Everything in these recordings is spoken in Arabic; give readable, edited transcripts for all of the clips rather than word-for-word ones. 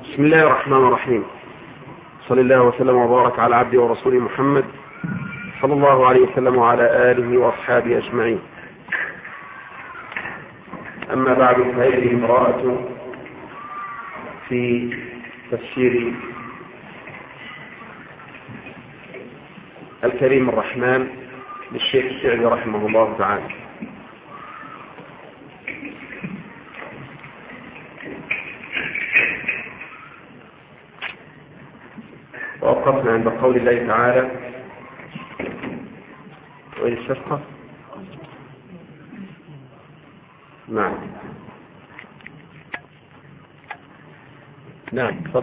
بسم الله الرحمن الرحيم. صلى الله وسلم وبارك على عبده ورسوله محمد صلى الله عليه وسلم وعلى آله وأصحابه أجمعين. أما بعد، فهذه قراءة في تفسير الكريم الرحمن للشيخ السعدي رحمه الله تعالى. ووقفنا عند قول الله تعالى: وإذ استسقى. نعم تفضل.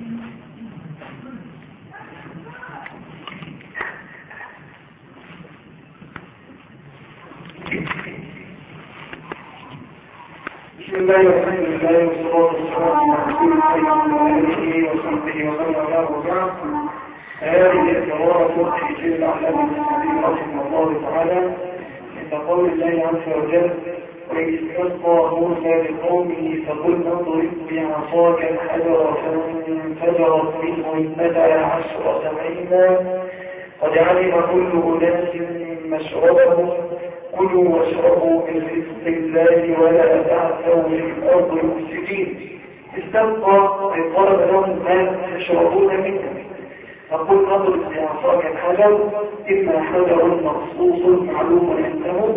بسم الله والحمد لله والصلاة والسلام على رسول الله وصحبه وسلم وبعد. هذه القراءة في سير الأعلام المسلمين رحمه الله تعالى عند قول الله عز وجل: وإذ استسقى موسى لقومه فقلنا اضرب بعصاك الحجر فانفجرت منه 12 عينا قد علم كل أناس مشربهم كلوا واشربوا من رزق الله ولا تعثوا في الأرض مفسدين. استسقى طلب لهم ما يشربون منه، فقل نضرب بعصاك الحجر إما حجر مخصوص معلوم عنده.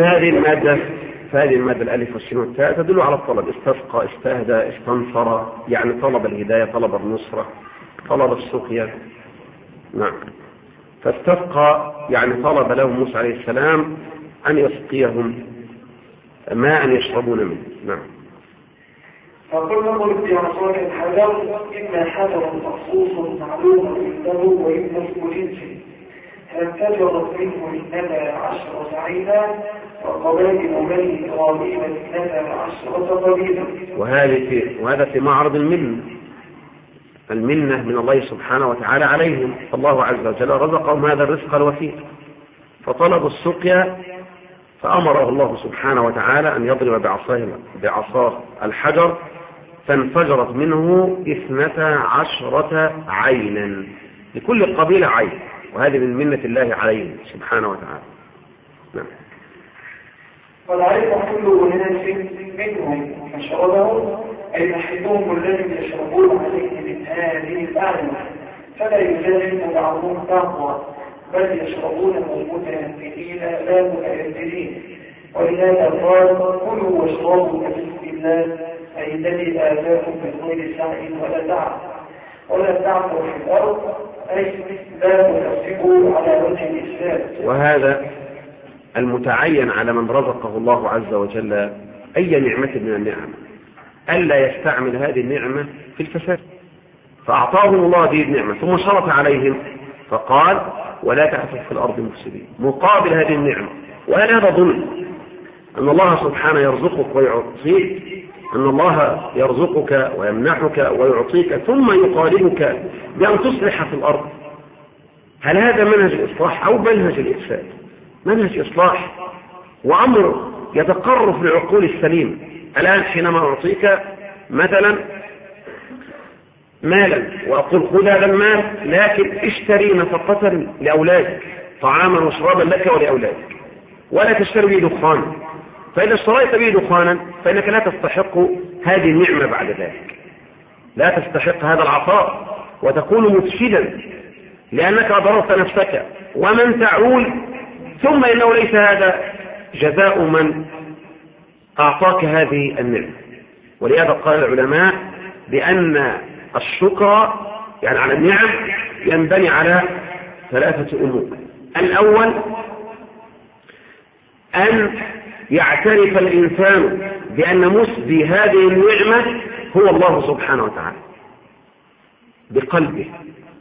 فهذه المادة الألف والسين والتاء تدل على الطلب. استسقى، استهدى، استنصر، يعني طلب الهداية، طلب النصرة، طلب السقيا. نعم. فاستسقى يعني طلب لهم موسى عليه السلام أن يسقيهم ماء يشربون منه. نعم. فقل نضرب بعصاك الحجر إما حجر مخصوص معلوم عنده وإما اسم جنس فانفجرت منه 12 عينا وقبائل بني إسرائيل 12 قبيلة. وهذا في معرض المنة من الله سبحانه وتعالى عليهم. الله عز وجل رزقهم هذا الرزق الوفير، فطلبوا السقيا فأمره الله سبحانه وتعالى أن يضرب بعصاه الحجر فانفجرت منه 12 عينا، لكل قبيلة عين، وهذه من منة الله عليهم سبحانه وتعالى. نعم. قد علم كل أناس منهم مشربهم، أي محبهم الذي يشربون عليه من هذه الأعلى، فلا يجازم بعضهم بعضا، بل يشربونه متهددين لا متهددين. ولهذا قال: كلوا واشربوا من رزق الله، أي الذي آتاكم من غير سعي ولا تعثوا في الأرض، أي لا تفسقوا على وجه الإسلام. وهذا المتعين على من رزقه الله عز وجل أي نعمة من النعم ألا يستعمل هذه النعمة في الفساد، فأعطاهم الله هذه النعمة ثم شرط عليهم فقال: ولا تعثوا في الأرض مفسدين، مقابل هذه النعمة. وهل هذا ظلم؟ أن الله سبحانه يرزقك ويعطيك، أن الله يرزقك ويمنحك ويعطيك ثم يقالبك بأن تصلح في الأرض. هل هذا منهج الإصلاح أو منهج الإفساد؟ منهج إصلاح وأمر يتقرب بالعقول السليم. الآن حينما أعطيك مثلا مالا وأقول خذ هذا المال لكن اشتري نفقة لأولادك، طعاما وشرابا لك ولأولادك، ولا تشتري به دخانا، فإذا اشتريت به دخانا فإنك لا تستحق هذه النعمة بعد ذلك، لا تستحق هذا العطاء وتكون مفسدا لأنك ضررت نفسك ومن تعول، ثم إنه ليس هذا جزاء من أعطاك هذه النعمة. ولهذا قال العلماء بأن الشكر يعني على النعم ينبني على 3 أمور. الأول أن يعترف الإنسان بأن مسدي هذه النعمة هو الله سبحانه وتعالى بقلبه،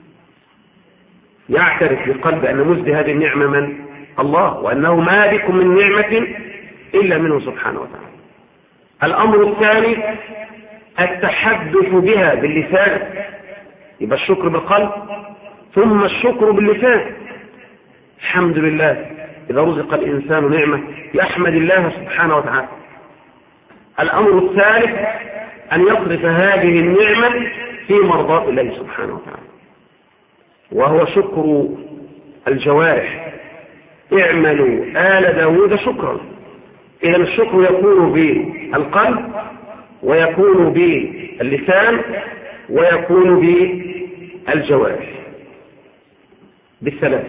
يعترف بقلبه أن مسدي هذه النعمة من الله، وأنه ما بكم من نعمة إلا منه سبحانه وتعالى. الأمر الثاني التحدث بها باللسان، يبقى الشكر بالقلب ثم الشكر باللسان. الحمد لله إذا رزق الإنسان نعمة يحمد الله سبحانه وتعالى. الأمر الثالث أن يصرف هذه النعمة في مرضاة الله سبحانه وتعالى، وهو شكر الجوارح. اعملوا آل داود شكرا. إذا الشكر يكون بالقلب، ويكون باللسان، ويكون بالجوارح، بالثلاث.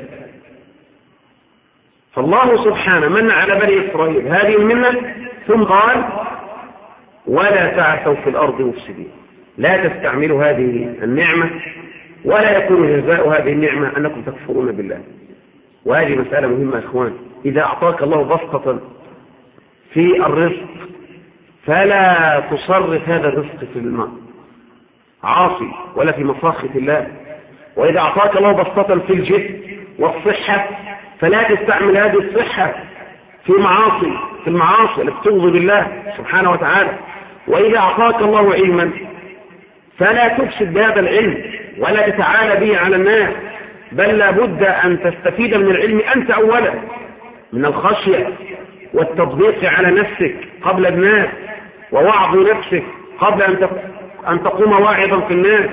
فالله سبحانه من على بني إسرائيل هذه المنة، ثم قال ولا تعثوا في الأرض مفسدين. لا تستعملوا هذه النعمة، ولا يكون جزاء هذه النعمة أنكم تكفرون بالله. وهذه مسألة مهمة يا إخوان. إذا أعطاك الله بسطة في الرزق فلا تصرف هذا الرزق في المعاصي ولا في مصاخة الله. وإذا أعطاك الله بسطة في الجسم والصحة فلا تستعمل هذه الصحة في المعاصي التي تغضب الله سبحانه وتعالى. وإذا أعطاك الله علما فلا تفسد بهذا العلم ولا تتعالى به على الناس، بل لابد أن تستفيد من العلم أنت أولا، من الخشية والتطبيق على نفسك قبل الناس، ووعظ نفسك قبل أن تقوم واعظا في الناس.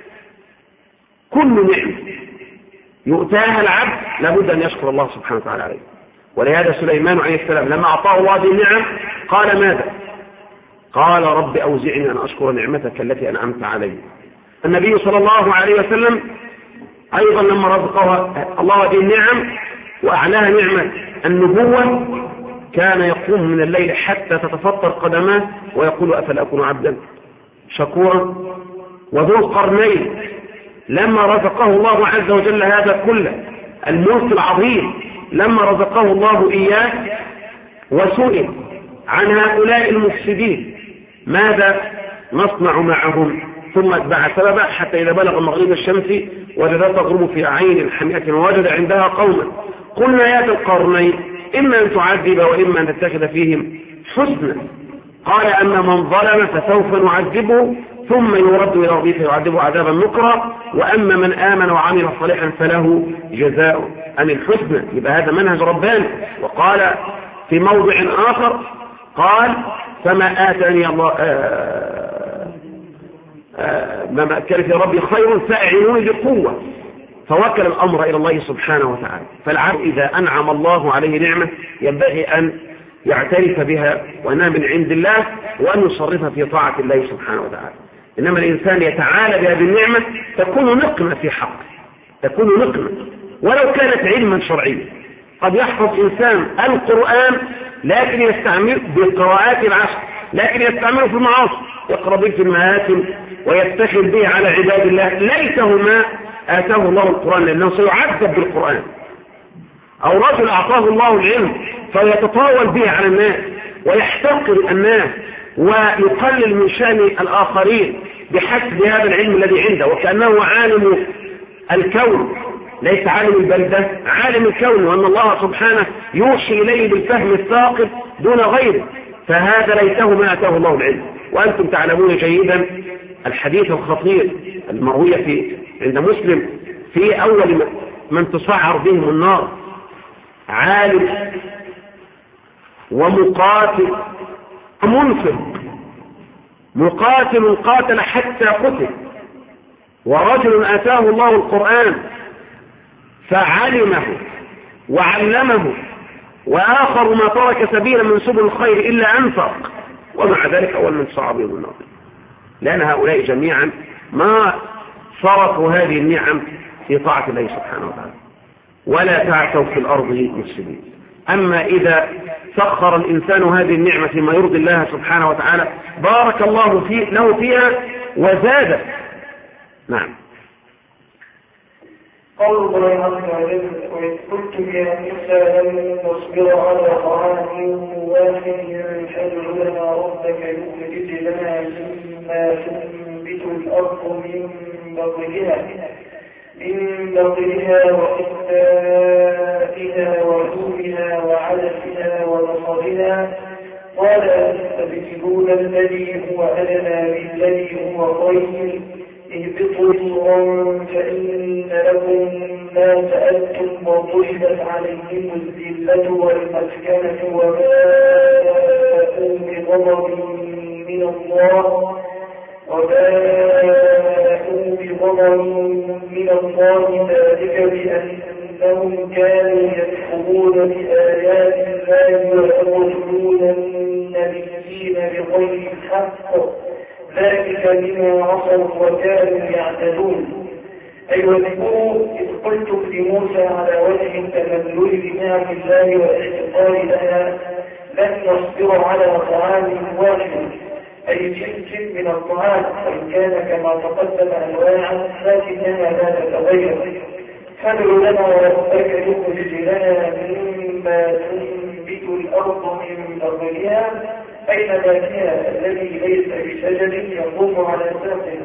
كل نعمة يؤتاها العبد لابد أن يشكر الله سبحانه وتعالى عليه. ولهذا سليمان عليه السلام لما أعطاه الله هذه النعم قال ماذا؟ قال رب أوزعني أن أشكر نعمتك التي أنعمت علي. النبي صلى الله عليه وسلم أيضا لما رزقه الله هذه النعم وأعلاها نعمة النبوة كان يقوم من الليل حتى تتفطر قدماه ويقول أفلا أكون عبدا شكورا. وذو القرنين لما رزقه الله عز وجل هذا كله الملك العظيم، لما رزقه الله إياه وسئل عن هؤلاء المفسدين ماذا نصنع معهم، ثم اتبع سببا حتى إذا بلغ مغرب الشمس وجدها تغرب في عين حمئة ووجد عندها قوما قلنا يا ذا القرنين إما أن تعذب وإما أن تتخذ فيهم حسنا. قال أما من ظلم فسوف نعذبه ثم يرد إلى ربه فيعذبه عذابا نكرا، وأما من آمن وعمل صالحا فله جزاء أن الحسنى. يبقى هذا منهج رباني. وقال في موضع آخر قال فما آتاني الله ما كان في ربي خير فأعينوني بقوة، فوكل الأمر إلى الله سبحانه وتعالى. فالعبد إذا أنعم الله عليه نعمة ينبغي أن يعترف بها وأنها من عند الله وأن يصرفها في طاعة الله سبحانه وتعالى. إنما الإنسان يتعالى بهذه النعمة تكون نقمة في حق، تكون نقمة ولو كانت علما شرعيا. قد يحفظ إنسان القرآن لكن يستعمل بالقراءات العشر، لكن يستعمله في المعاصي، يقرأ به في المآثم ويفتخر به على عباد الله. ليته ما آتاه الله القرآن لأنه سيعذب بالقرآن. أو رجل أعطاه الله العلم فيتطاول به على الناس ويحتقر الناس ويقلل من شأن الآخرين بحسب هذا العلم الذي عنده، وكأنه عالم الكون ليس عالم البلدة، عالم الكون، وأن الله سبحانه يوحي إليه بالفهم الثاقب دون غيره. فهذا ليته ما آتاه الله العلم. وأنتم تعلمون جيدا الحديث الخطير المروي عند مسلم في أول من تسعر بهم النار عالم ومقاتل ومنفق. مقاتل قاتل حتى قتل، ورجل آتاه الله القرآن فعلمه وعلمه، وآخر ما ترك سبيلا من سبل الخير إلا أنفق، ومع ذلك أول من صعب يوم النار. لأن هؤلاء جميعا ما صرفوا هذه النعم في طاعة الله سبحانه وتعالى. ولا تعثوا في الأرض مفسدين. أما إذا سخر الإنسان هذه النعمة فيما يرضي الله سبحانه وتعالى بارك الله له فيها وزاد. نعم. قول الله عز وجل وإذ قلتم يا موسى لن نصبر على طعام واحد فادع لنا ربك يخرج لنا مما تنبت الأرض من بقلها وقثائها وثومها وعدسها وبصرها. قال أتستبدلون الذي هو أدنى بالذي هو خير اهبطوا مصرا فإن لكم ما سألتم وضربت عليهم الذلة والمسكنة وباءوا بغضب من الله ظلموا من الله ذلك بأنهم كانوا يكفرون بآيات الله ويقتلون النبيين بغير الحق ذلك بما عصوا وكانوا يعتدون. أي واذكروا إذ قلتم لموسى على وجه التملل بنعم الله والاعتقاد لها لن نصبر على طعام واحد أي جنس من الطعام وإن كان كما تقدم أنواعا لكنها لا تتغير. فادع لنا ربك يخرج لنا مما تنبت الأرض من بقلها أي نباتها الذي ليس بشجر يقوم على ساقها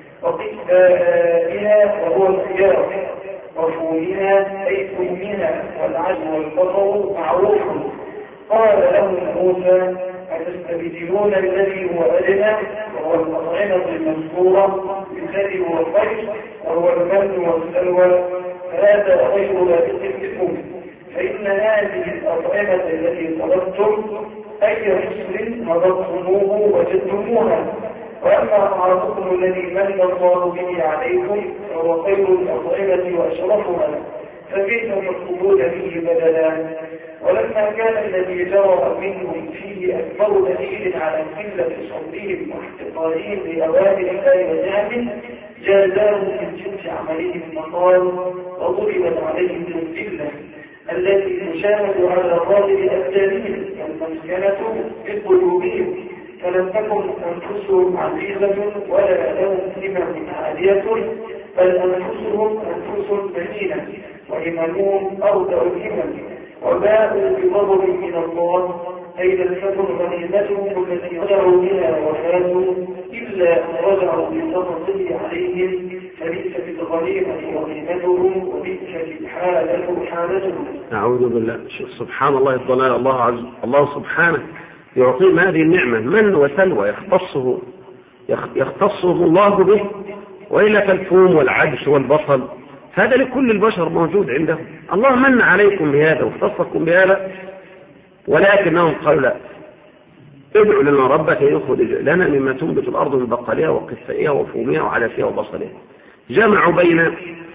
وقثائها وهو الخيار وفومها أي فومها والعجل والبصر معروف. قال لهم موسى أتستبدلون الذي هو أدنى وهو الأطعمة المذكورة بالذي هو الخير وهو المن والسلوى فهذا غير لائق بكم فإن هذه الأطعمة التي طلبتم أي رسل مضبتموه وجدتموها وأما طعامكم الذي من الله به عليكم فهو خير الأطعمة وأشرفها فكيف تطلبون به بدلا. ولما كان الذي جرى منهم فيه أكبر دليل على قلة صبرهم واحتقارهم لأوامر الله ونعمه جازاهم من جنس عملهم فقال وضربت عليهم الذلة التي تشاهد على ظاهر أبدانهم والمسكنة في قلوبهم فلم تكن أنفسهم عزيزة ولا لهم همم عالية بل أنفسهم أنفس بنينة وهممهم أرضى الهمم وباءوا بغضب من الله أي لم تكن غنيمتهم التي رجعوا بها وفاتوا إلا أن رجعوا بسخطه عليهم فليست الغنيمة غنيمتهم وبئست الحالة حالتهم. أعوذ بالله. سبحان الله الضلال. الله سبحانه يعطيهم هذه النعمة من وسلوى يختصه الله به وإلا فالفوم والعدس والبصل هذا لكل البشر موجود عندهم. الله من عليكم بهذا واختصكم بهذا ولكنهم قالوا لا ادعوا لنا ربك يخرج لنا مما تنبت الأرض من بقلها وقثائها وفومها وعدسها وبصلها. جمعوا بين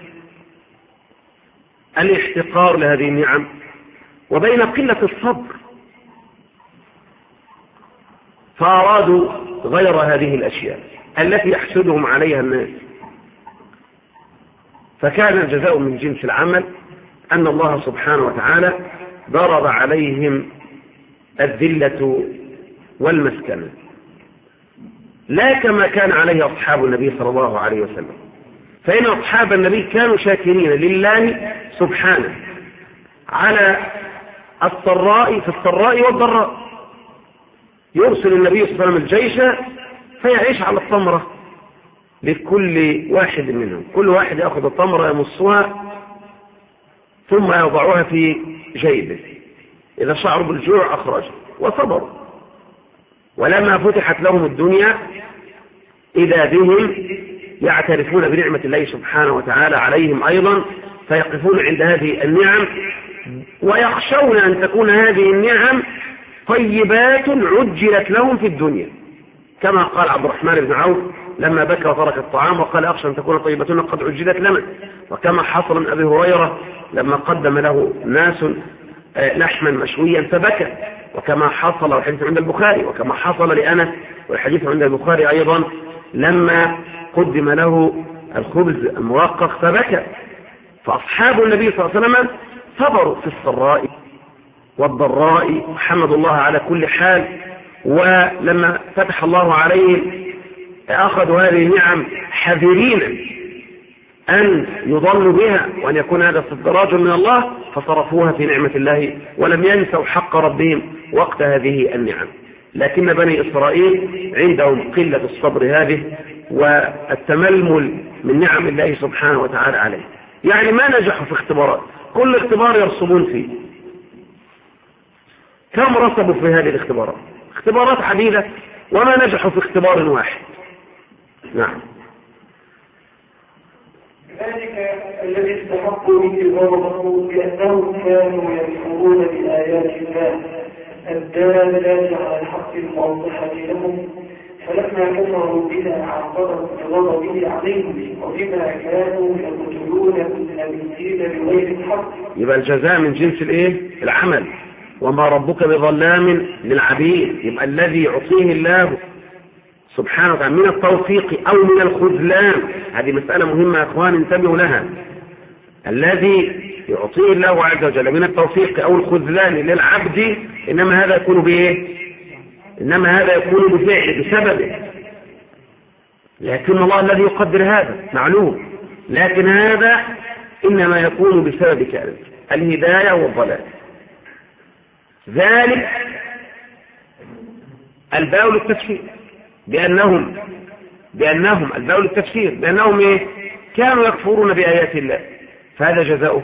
الاحتقار لهذه النعم وبين قلة الصبر فأرادوا غير هذه الأشياء التي يحسدهم عليها الناس فكان الجزاء من جنس العمل أن الله سبحانه وتعالى ضرب عليهم الذلة والمسكنة لا كما كان عليه أصحاب النبي صلى الله عليه وسلم. فإن أصحاب النبي كانوا شاكرين لله سبحانه على السراء في السراء والضراء. يرسل النبي صلى الله عليه وسلم الجيش فيعيش على التمرة لكل واحد منهم كل واحد يأخذ التمرة يمصها ثم يضعها في جيبه إذا شعروا بالجوع أخرجه وصبروا. ولما فتحت لهم الدنيا إذا بهم يعترفون بنعمة الله سبحانه وتعالى عليهم أيضا فيقفون عند هذه النعم ويخشون أن تكون هذه النعم طيبات عجلت لهم في الدنيا كما قال عبد الرحمن بن عوف لما بكى وترك الطعام وقال أخشى أن تكون طيبتنا قد عجلت لنا. وكما حصل من أبي هريرة لما قدم له ناس لحما مشويا فبكى وكما حصل والحديث عند البخاري وكما حصل لأنس والحديث عند البخاري أيضا لما قدم له الخبز المرقق فبكى. فأصحاب النبي صلى الله عليه وسلم صبروا في السراء والضراء وحمدوا الله على كل حال ولما فتح الله عليهم أخذوا هذه النعم حذرين أن يضلوا بها وأن يكون هذا استدراج من الله فصرفوها في نعمة الله ولم ينسوا حق ربهم وقت هذه النعم. لكن بني إسرائيل عندهم قلة الصبر هذه والتململ من نعم الله سبحانه وتعالى عليه. يعني ما نجحوا في اختبارات كل اختبار يرسبون فيه. كم رسبوا في هذه الاختبارات؟ اختبارات عديدة وما نجحوا في اختبار واحد. نعم. ذلك الذي استحقوا به غضبه بأنهم كانوا يكفرون بآيات الله الدالة على الحق الموضحة لهم فلما كفروا بما عاقبهم بغضبه عليهم وبما كانوا يقتلون النبيين بغير الحق. يبقى الجزاء من جنس الايه؟ العمل. وما ربك بظلام للعبيد. يبقى الذي يعطيه الله سبحانه وتعالى من التوفيق او من الخذلان، هذه مسألة مهمة يا اخوان انتبهوا لها. الذي يعطيه الله عز وجل من التوفيق او الخذلان للعبد انما هذا يكون بايه؟ انما هذا يكون بفعل بسببه، لكن الله الذي يقدر هذا معلوم، لكن هذا انما يكون بسببك انت، الهداية والضلال. ذلك الباء للتفسير بأنهم الباء للتفسير بأنهم إيه؟ كانوا يكفرون بآيات الله، فهذا جزاؤه.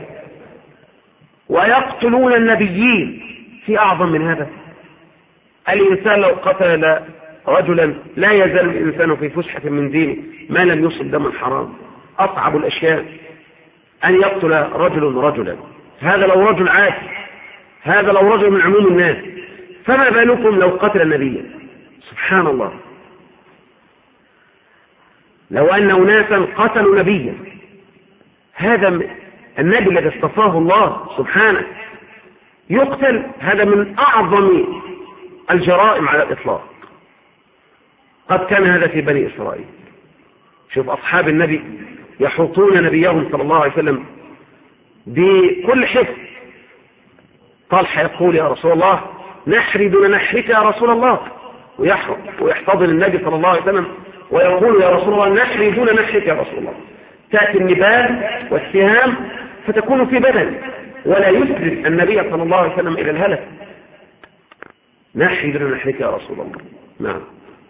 ويقتلون النبيين، في أعظم من هذا. الإنسان لو قتل رجلا لا يزال الإنسان في فسحة من دينه ما لم يصب دما حرام. أصعب الأشياء أن يقتل رجلا، هذا لو رجل عادي، هذا لو رجل من عموم الناس، فما بالكم لو قتل النبي؟ سبحان الله. لو أن أناسا قتلوا نبيا، هذا النبي الذي اصطفاه الله سبحانه يقتل، هذا من أعظم الجرائم على الإطلاق. قد كان هذا في بني إسرائيل. شوف أصحاب النبي يحوطون نبيهم صلى الله عليه وسلم بكل حفظ. طلحة يقول يا رسول الله نحري دون نحرك يا رسول الله، ويحتضن النبي صلى الله عليه وسلم ويقول يا رسول الله نحري دون نحرك يا رسول الله. تأتي النبال والسهام فتكون في بدن، ولا يسرد النبي صلى الله عليه وسلم إلى الهلك. نحري دون نحرك يا رسول الله. نعم.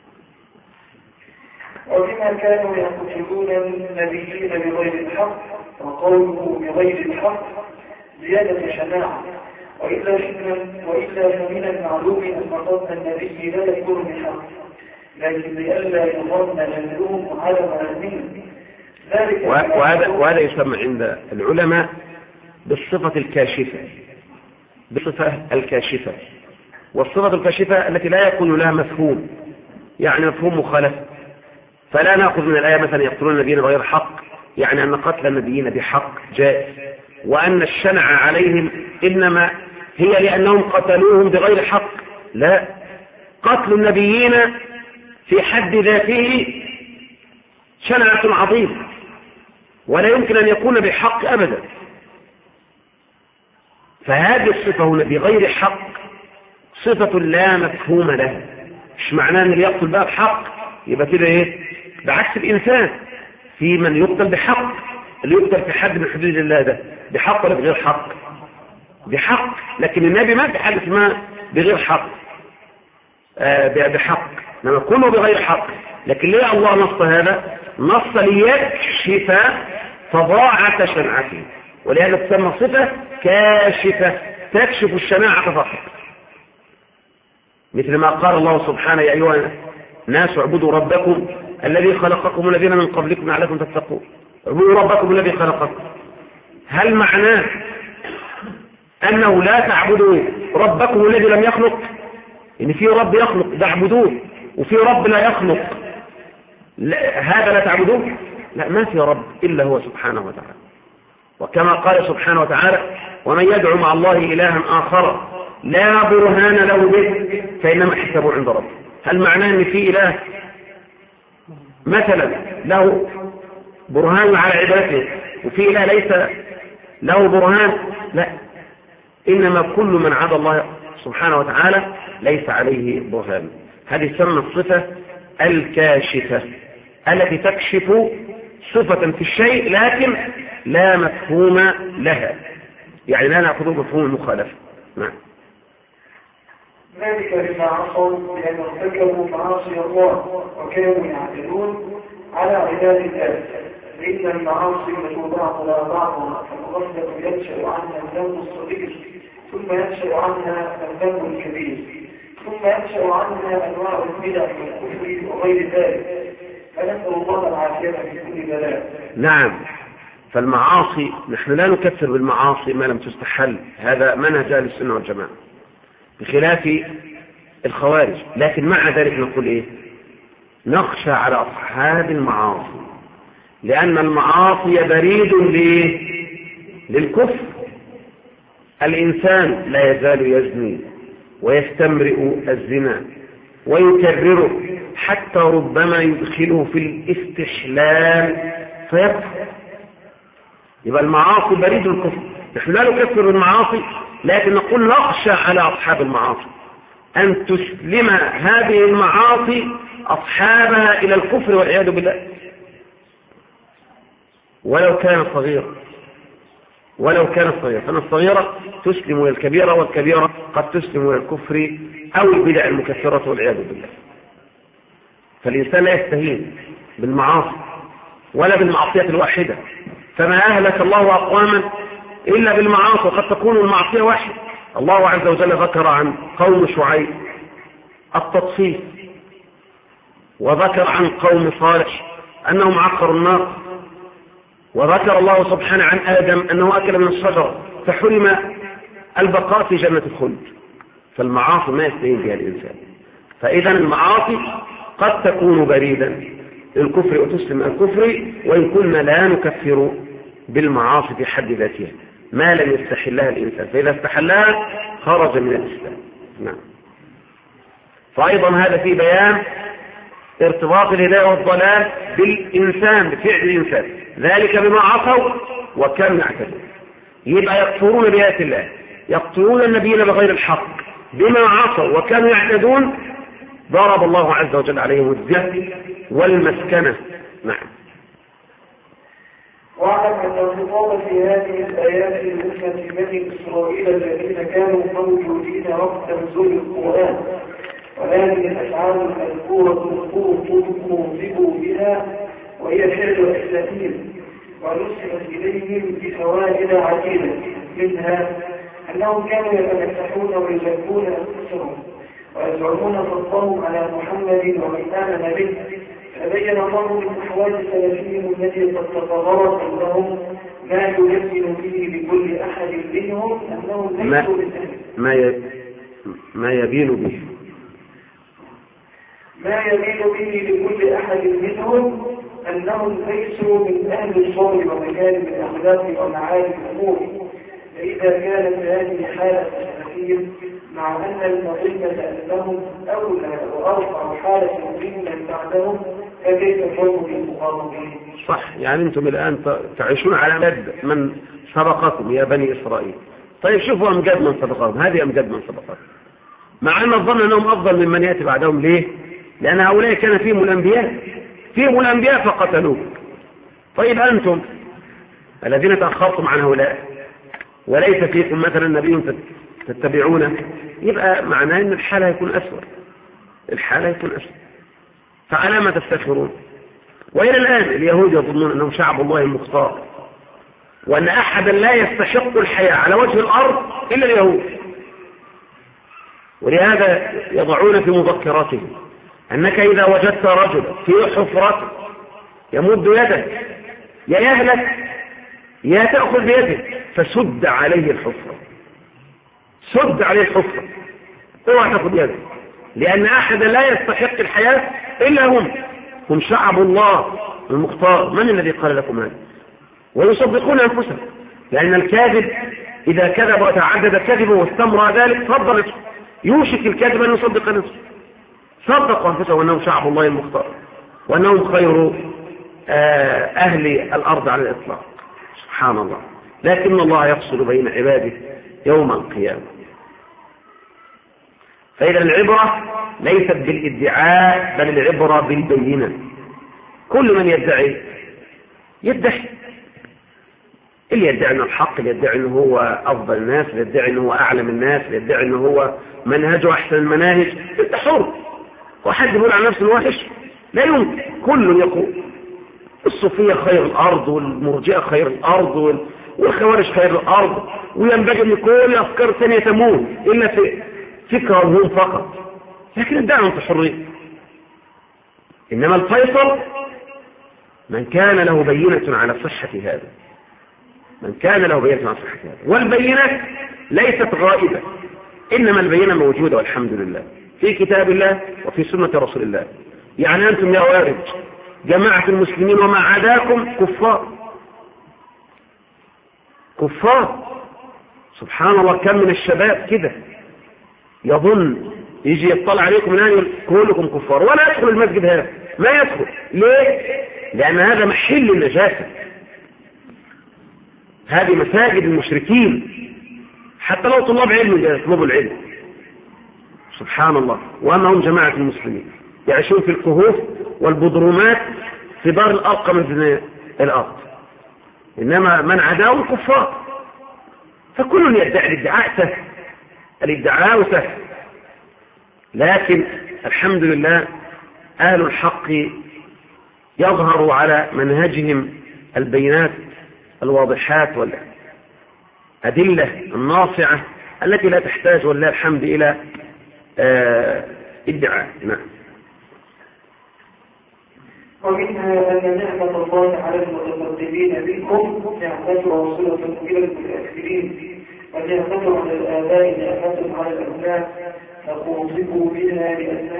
وبما كانوا يقتلون النبيين بغير الحق، وقوله بغير الحق زيادة شناعة، وإلا فمن المعلوم أن قتل النبي لا يكون بحق، لكن لئلا يظن جهلهم على معلمهم ذلك. وهذا يسمى عند العلماء بالصفة الكاشفة، والصفة الكاشفة التي لا يكون لها مفهوم، يعني مفهوم مخالف. فلا نأخذ من الآية مثلا يقتلون النبيين بغير حق يعني أن قتل النبيين بحق جائز، وأن الشنع عليهم إنما هي لأنهم قتلوهم بغير حق. لا، قتل النبيين في حد ذاته شنعة عظيمة ولا يمكن أن يكون بحق أبدا. فهذه الصفة هنا بغير حق صفة لا مفهوم لها. مش معناه أن اللي يقتل بقى بحق يبقى كده إيه؟ بعكس الإنسان، في من يقتل بحق، اللي يقتل في حد من حدود الله ده بحق ولا بغير حق؟ بحق. لكن النبي ما في حاجة اسمها بغير حق، بحق، لما كله بغير حق. لكن ليه الله نص هذا؟ نص ليكشف فظاعة شنعته، ولهذا تسمى صفة كاشفة تكشف الشناعة فقط. مثل ما قال الله سبحانه يا أيها الناس اعبدوا ربكم الذي خلقكم والذين من قبلكم لعلكم تتقون. اعبدوا ربكم الذي خلقكم. هل معناه أنه لا تعبدوا ربكم الذي لم يخلق؟ إن في رب يخلق تعبدوه، وفي رب لا يخلق هذا لا تعبدوه؟ لا، ما في رب إلا هو سبحانه وتعالى. وكما قال سبحانه وتعالى ومن يدعو مع الله إلها آخر لا برهان له به فإنما حسابه عند ربه. هل معناه أن في إله مثلا له برهان على عبادته وفي إله ليس له برهان؟ لا، إنما كل من عدا الله سبحانه وتعالى ليس عليه برهان. هذه تسمى الصفة الكاشفة التي تكشف صفة في الشيء لكن لا مفهوم لها، يعني لا نأخذ مفهوم المخالفة. نعم. ذلك بما عصوا لأن ارتكبوا معاصي الله وكانوا يعتدون على عباد الله، فإن المعاصي تضاعف على بعضها، فالغفلة ينشأ عنها الذنب الصغير ثم ينشأ عنها الذنب الكبير ثم ينشأ عنها أنواع البدع والكفر وغير ذلك، فنسأل الله العافية في كل بلاء. نعم. فالمعاصي نحن لا نكفر بالمعاصي ما لم تستحل، هذا منهج أهل السنة والجماعة بخلاف الخوارج. لكن مع ذلك نقول إيه؟ نخشى على أصحاب المعاصي، لأن المعاصي بريد للكفر. الإنسان لا يزال يزني ويستمرئ الزنا ويكرره حتى ربما يدخله في الاستحلال فيكفر. يبقى المعاصي بريد الكفر. نحن لا نكفر المعاصي، لكن نقول نخشى على أصحاب المعاصي أن تسلم هذه المعاصي أصحابها إلى الكفر والعياذ بالله، ولو كان صغيرا. فإن الصغيرة تسلم إلى الكبيرة، والكبيرة قد تسلم إلى الكفر أو البدع المكفرة والعياذ بالله. فالإنسان لا يستهين بالمعاصي ولا بالمعصية الواحدة، فما أهلك الله أقواما إلا بالمعاصي، وقد تكون المعصية واحدة. الله عز وجل ذكر عن قوم شعيب التطفيف، وذكر عن قوم صالح أنهم عقروا النار، وذكر الله سبحانه عن آدم أنه أكل من الشجرة فحرم البقاء في جنة الخلد. فالمعاصي ما يستهين بها الإنسان. فإذا المعاصي قد تكون بريدا للكفر وتسلم الكفر، وإن كنا لا نكفر بالمعاصي في حد ذاتها ما لم يستحلها الإنسان، فإذا استحلها خرج من الإسلام. نعم. فأيضا هذا في بيان ارتباط الهداية والضلال بالإنسان، بفعل الإنسان، ذلك بما عصوا وكانوا يعتدون. يبقى يكفرون بآيات الله، يقتلون النبيين بغير الحق بما عصوا وكانوا يعتدون، ضرب الله عز وجل عليهم الذل والمسكنة. نعم. واعلم أن الخطاب في هذه الآيات لأمة بني إسرائيل الذين كانوا موجودين وقت نزول القرآن، وهذه الأشعار المذكورة توظفوا بها، وهي فعل أسلافهم، ونسبت إليهم بفوائد عديدة، منها أنهم كانوا يتمسحون ويزكون أنفسهم ويزعمون فضلهم على محمد ومن آمن به. فبين الله من أحوال سلفهم التي قد تقررت أنهم ما يبين به لكل أحد منهم أنهم ليسوا من أهل ما يبين به لكل أحد منهم أنهم ليسوا من أهل الصبر ومكارم الأخلاق ومعارف الأمور. فإذا كانت هذه حالة السلفيين، مع أن المظلمة أنهم أولى وأرفع حالة ممن بعدهم، فكيف الحكم بالمقارنة؟ صح. يعني أنتم الآن تعيشون على مد من سبقكم يا بني إسرائيل. طيب شوفوا أمجاد من سبقهم، هذه أمجاد من سبقهم، مع أن الظن أنهم أفضل ممن يأتي بعدهم. ليه؟ لأن هؤلاء كان فيهم الأنبياء فقتلوه. طيب أنتم الذين تأخرتم عن هؤلاء وليس فيكم مثلا نبي تتبعونه، يبقى معناه أن الحالة يكون أسوأ. فعلى ما تفتخرون؟ وإلى الآن اليهود يظنون أنهم شعب الله المختار، وأن أحدا لا يستحق الحياة على وجه الأرض إلا اليهود. ولهذا يضعون في مذكراتهم أنك إذا وجدت رجل في حفرة يمد يدك، يا يهلك يا تأخذ بيده فسد عليه الحفرة، اوعى تأخذ يده، لأن أحدا لا يستحق الحياة إلا هم شعب الله المختار. من الذي قال لكم هذا؟ ويصدقون أنفسهم، لأن الكاذب إذا كذب وتعدد كذبه واستمر ذلك فضل يوشك الكاذب أن يصدق نفسه. صدقوا أنفسهم وأنهم شعب الله المختار، وأنهم خير أهل الأرض على الإطلاق. سبحان الله. لكن الله يفصل بين عباده يوم القيامة. فإذا العبرة ليست بالادعاء، بل العبرة بالبينة. كل من يدعي اللي يدعي أنه الحق، اللي يدعي أنه هو أفضل الناس، اللي يدعي أنه هو أعلم الناس، اللي يدعي أنه هو منهجه أحسن المناهج، أنت حر. وحد يقول عن نفسه الوحش؟ لا يمكن. كل يقول الصوفية خير الأرض، والمرجئة خير الأرض، والخوارج خير الأرض، وينبغي أن كل أفكار ثانية تموت إلا في فكرة هم فقط. لكن الدعوة في حرية. إنما الفيصل من كان له بينة على صحة هذا، والبينة ليست غائبة، إنما البينة موجودة والحمد لله في كتاب الله وفي سنة رسول الله يعني أنتم يا وارد جماعة المسلمين وما عداكم كفار. سبحان الله، كم من الشباب كده يظن يجي يطلع عليكم الآن كلكم كفار ولا يدخل المسجد هذا، ما يدخل. ليه؟ لأن هذا محل النجاسة، هذه مساجد المشركين، حتى لو طلاب علم يطلبوا العلم. سبحان الله، وما هم جماعة المسلمين يعيشون في الكهوف والبدرومات في دار الأرقى من الأرض، إنما من عداهم كفار. فكل يدعي الادعاء سهل، الادعاء سهل، لكن الحمد لله أهل الحق يظهر على منهجهم البينات الواضحات والأدلة الناصعة التي لا تحتاج والله الحمد إلى ادعاء. نعم. ومنها أن نعمة الله على المتقدمين منكم نعمة واصلة إلى المتأخرين، ونعمة على الآباء نعمة على الأبناء، فأوصفوا بها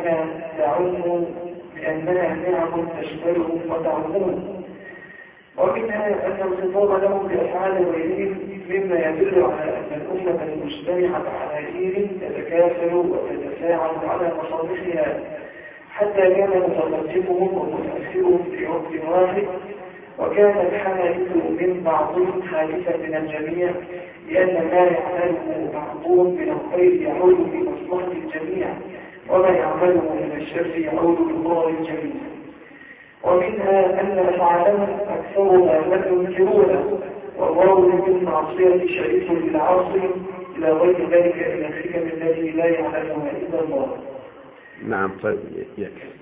لأنها نعم تشملهم وتعمهم. ومنها أن الخطاب لهم بأفعال غيرهم مما يدل على أن الأمة المجتمعة على دين تتكافل وتتفاعل على مصالحها، حتى كان متقدمهم ومتأخرهم في وقت واحد، وكان الحادث من بعضهم حادثا من الجميع، لأن ما يعمله بعضهم من الخير يعود بمصلحة الجميع، وما يعمله من الشر يعود بضرر الجميع. ومنها أن أفعالهم أكثرها ما ينكرونه، والله بالمعصية شريك للعاصي إلى غير ذلك إلى الحكم التي لا يعلمها إلا الله. نعم. طيب يكفي.